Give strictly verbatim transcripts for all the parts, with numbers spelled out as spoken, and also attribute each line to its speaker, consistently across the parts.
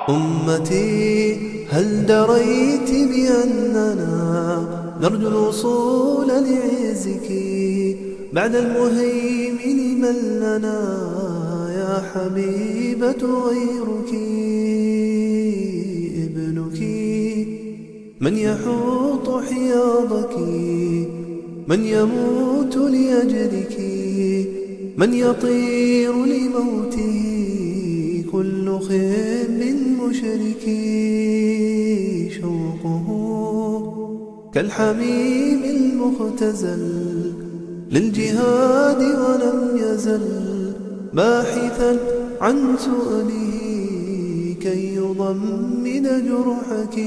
Speaker 1: أمتي هل دريت بأننا نرجو الوصول لعزك بعد المهيمن من لنا يا حبيبة غيرك؟ ابنك من يحوط حياضك، من يموت لأجلك، من يطير لموته كل خب مشرك. شوقه كالحميم المختزل للجهاد ولم يزل باحثا عن سؤله كي يضمن جرحك.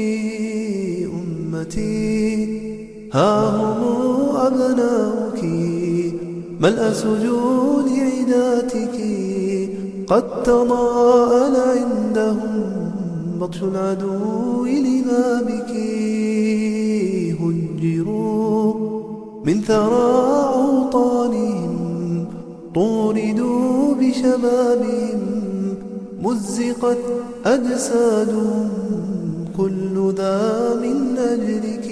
Speaker 1: أمتي ها هم أبناؤك ملء سجود عداتك، قد تضاءل عندهم بطش العدو لما بك. هجروا من ثرى أوطانهم، طوردوا بشبابهم، مزقت أجسادهم، كل ذا من أجلك.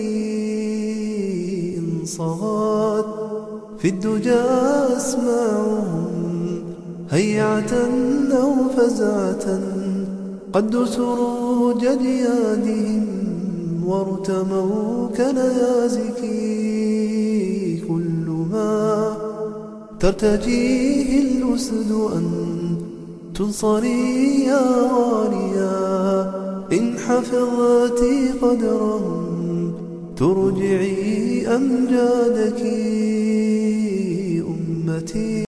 Speaker 1: إن صغت في الدجى أسماعهم هيعة أو فزعة، قد سروج جيادهم وارتموا كنيازك. كل ما ترتجيه الأسد أن تنصري يا غاليا، إن حفظت قدرهم ترجعي أمجادك. أمتي